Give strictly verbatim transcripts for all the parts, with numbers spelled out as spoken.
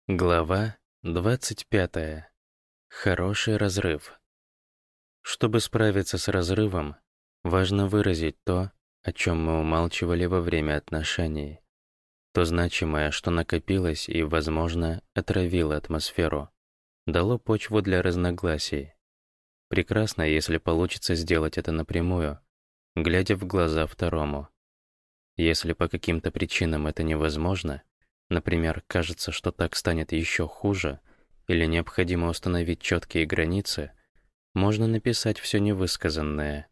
Глава двадцать пятая. Хороший разрыв. Чтобы справиться с разрывом, важно выразить то, о чем мы умалчивали во время отношений. То значимое, что накопилось и, возможно, отравило атмосферу, дало почву для разногласий. Прекрасно, если получится сделать это напрямую, глядя в глаза второму. Если по каким-то причинам это невозможно, например, кажется, что так станет еще хуже, или необходимо установить четкие границы, можно написать все невысказанное.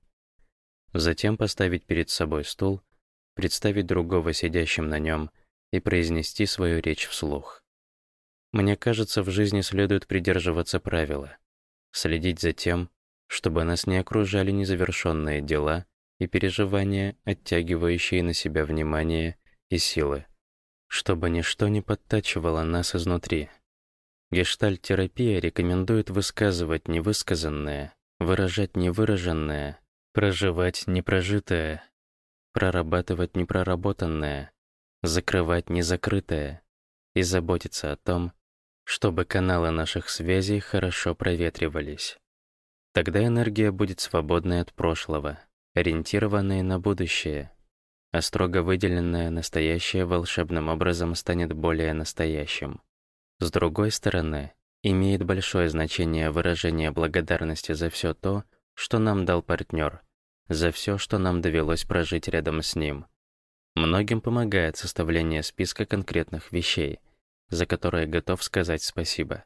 Затем поставить перед собой стул, представить другого сидящим на нем и произнести свою речь вслух. Мне кажется, в жизни следует придерживаться правила, следить за тем, чтобы нас не окружали незавершенные дела и переживания, оттягивающие на себя внимание и силы, чтобы ничто не подтачивало нас изнутри. Гештальт-терапия рекомендует высказывать невысказанное, выражать невыраженное, проживать непрожитое, прорабатывать непроработанное, закрывать незакрытое и заботиться о том, чтобы каналы наших связей хорошо проветривались. Тогда энергия будет свободной от прошлого, ориентированной на будущее, а строго выделенное настоящее волшебным образом станет более настоящим. С другой стороны, имеет большое значение выражение благодарности за все то, что нам дал партнер, за все, что нам довелось прожить рядом с ним. Многим помогает составление списка конкретных вещей, за которые готов сказать спасибо.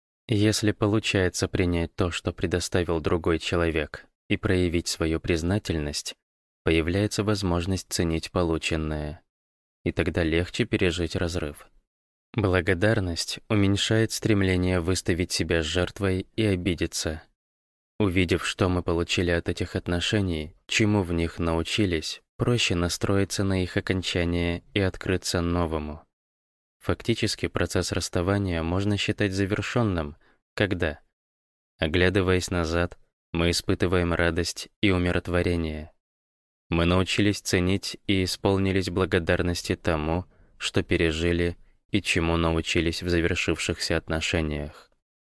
Если получается принять то, что предоставил другой человек, и проявить свою признательность, появляется возможность ценить полученное, и тогда легче пережить разрыв. Благодарность уменьшает стремление выставить себя жертвой и обидеться. Увидев, что мы получили от этих отношений, чему в них научились, проще настроиться на их окончание и открыться новому. Фактически процесс расставания можно считать завершенным, когда, оглядываясь назад, мы испытываем радость и умиротворение. Мы научились ценить и исполнились благодарности тому, что пережили и чему научились в завершившихся отношениях.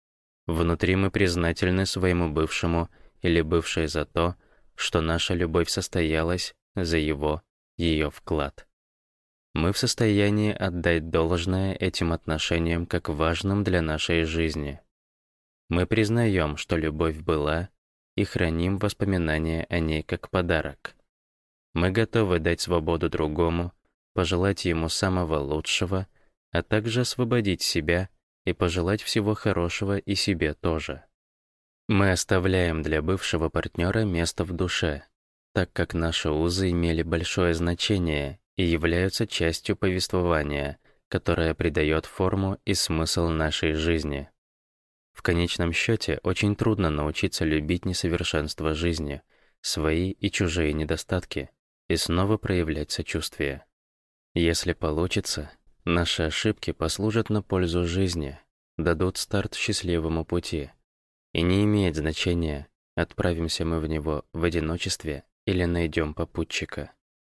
Внутри мы признательны своему бывшему или бывшей за то, что наша любовь состоялась, за его, ее вклад. Мы в состоянии отдать должное этим отношениям как важным для нашей жизни. Мы признаем, что любовь была, и храним воспоминания о ней как подарок. Мы готовы дать свободу другому, пожелать ему самого лучшего, а также освободить себя и пожелать всего хорошего и себе тоже. Мы оставляем для бывшего партнера место в душе, так как наши узы имели большое значение и являются частью повествования, которое придает форму и смысл нашей жизни. В конечном счете, очень трудно научиться любить несовершенство жизни, свои и чужие недостатки, и снова проявлять сочувствие. Если получится, наши ошибки послужат на пользу жизни, дадут старт счастливому пути. И не имеет значения, отправимся мы в него в одиночестве или найдем попутчика.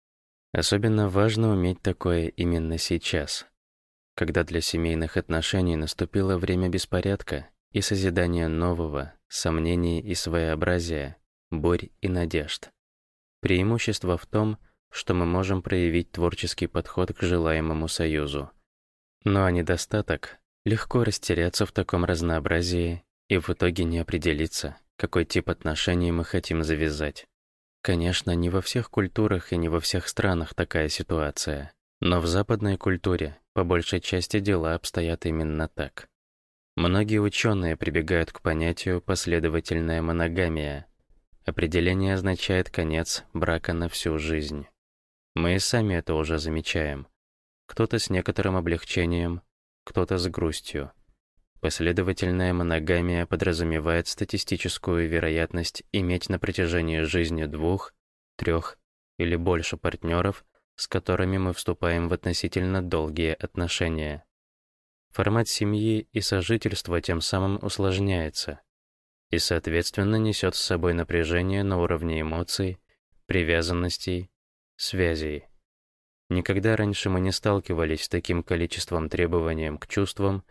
Особенно важно уметь такое именно сейчас, когда для семейных отношений наступило время беспорядка и созидания нового, сомнений и своеобразия, бурь и надежд. Преимущество в том, что мы можем проявить творческий подход к желаемому союзу. Ну а недостаток — легко растеряться в таком разнообразии и в итоге не определиться, какой тип отношений мы хотим завязать. Конечно, не во всех культурах и не во всех странах такая ситуация, но в западной культуре по большей части дела обстоят именно так. Многие ученые прибегают к понятию «последовательная моногамия». Определение означает конец брака на всю жизнь. Мы и сами это уже замечаем. Кто-то с некоторым облегчением, кто-то с грустью. Последовательная моногамия подразумевает статистическую вероятность иметь на протяжении жизни двух, трех или больше партнеров, с которыми мы вступаем в относительно долгие отношения. Формат семьи и сожительства тем самым усложняется и, соответственно, несет с собой напряжение на уровне эмоций, привязанностей, связей. Никогда раньше мы не сталкивались с таким количеством требований к чувствам,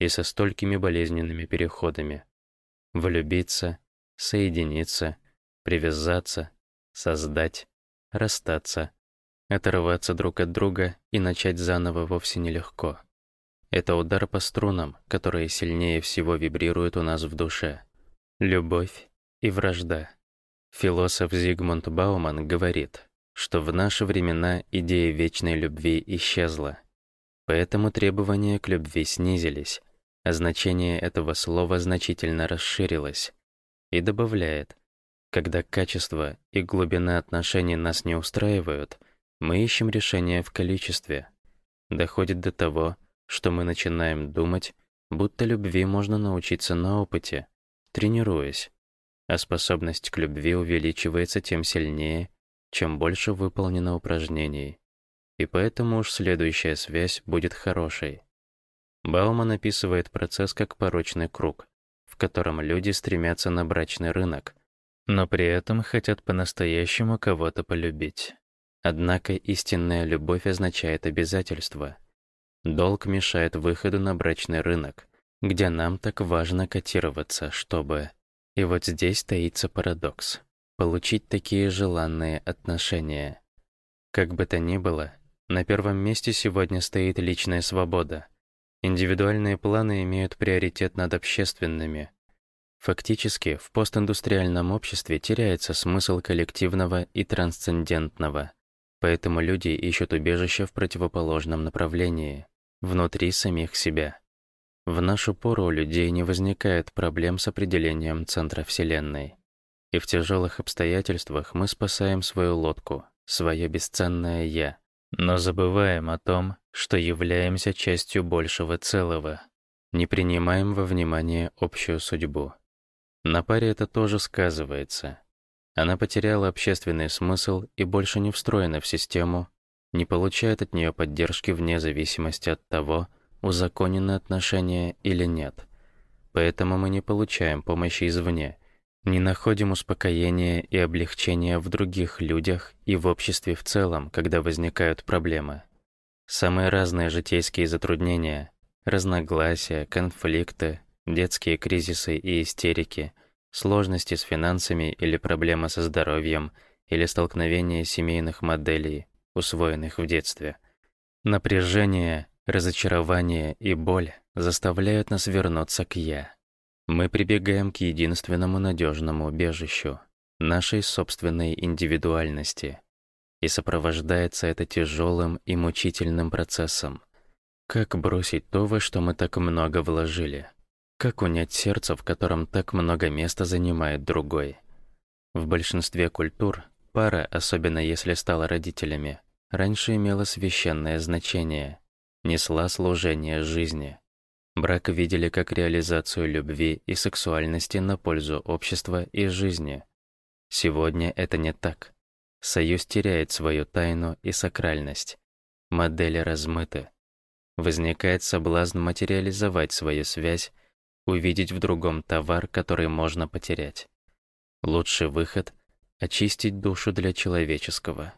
и со столькими болезненными переходами. Влюбиться, соединиться, привязаться, создать, расстаться, оторваться друг от друга и начать заново вовсе нелегко. Это удар по струнам, которые сильнее всего вибрируют у нас в душе. Любовь и вражда. Философ Зигмунд Бауман говорит, что в наши времена идея вечной любви исчезла. Поэтому требования к любви снизились, а значение этого слова значительно расширилось. И добавляет, когда качество и глубина отношений нас не устраивают, мы ищем решение в количестве. Доходит до того, что мы начинаем думать, будто любви можно научиться на опыте, тренируясь, а способность к любви увеличивается тем сильнее, чем больше выполнено упражнений. И поэтому уж следующая связь будет хорошей. Бауман описывает процесс как порочный круг, в котором люди стремятся на брачный рынок, но при этом хотят по-настоящему кого-то полюбить. Однако истинная любовь означает обязательство. Долг мешает выходу на брачный рынок, где нам так важно котироваться, чтобы... И вот здесь таится парадокс. Получить такие желанные отношения. Как бы то ни было, на первом месте сегодня стоит личная свобода. Индивидуальные планы имеют приоритет над общественными. Фактически, в постиндустриальном обществе теряется смысл коллективного и трансцендентного. Поэтому люди ищут убежище в противоположном направлении, внутри самих себя. В нашу пору у людей не возникает проблем с определением центра Вселенной. И в тяжелых обстоятельствах мы спасаем свою лодку, свое бесценное «я», но забываем о том, что являемся частью большего целого, не принимаем во внимание общую судьбу. На паре это тоже сказывается. Она потеряла общественный смысл и больше не встроена в систему, не получает от нее поддержки вне зависимости от того, узаконены отношения или нет. Поэтому мы не получаем помощи извне, не находим успокоения и облегчения в других людях и в обществе в целом, когда возникают проблемы. Самые разные житейские затруднения, разногласия, конфликты, детские кризисы и истерики, сложности с финансами или проблемы со здоровьем, или столкновение семейных моделей, усвоенных в детстве. Напряжение, разочарование и боль заставляют нас вернуться к «я». Мы прибегаем к единственному надежному убежищу — нашей собственной индивидуальности. И сопровождается это тяжелым и мучительным процессом. Как бросить то, во что мы так много вложили? Как унять сердце, в котором так много места занимает другой? В большинстве культур пара, особенно если стала родителями, раньше имела священное значение, несла служение жизни. Брак видели как реализацию любви и сексуальности на пользу общества и жизни. Сегодня это не так. Союз теряет свою тайну и сакральность. Модели размыты. Возникает соблазн материализовать свою связь, увидеть в другом товар, который можно потерять. Лучший выход — очистить душу для человеческого.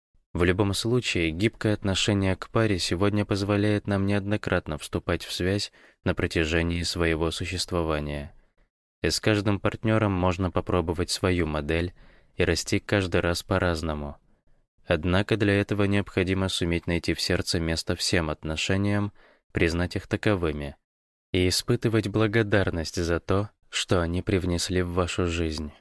В любом случае, гибкое отношение к паре сегодня позволяет нам неоднократно вступать в связь на протяжении своего существования. И с каждым партнером можно попробовать свою модель и расти каждый раз по-разному. Однако для этого необходимо суметь найти в сердце место всем отношениям, признать их таковыми и испытывать благодарность за то, что они привнесли в вашу жизнь.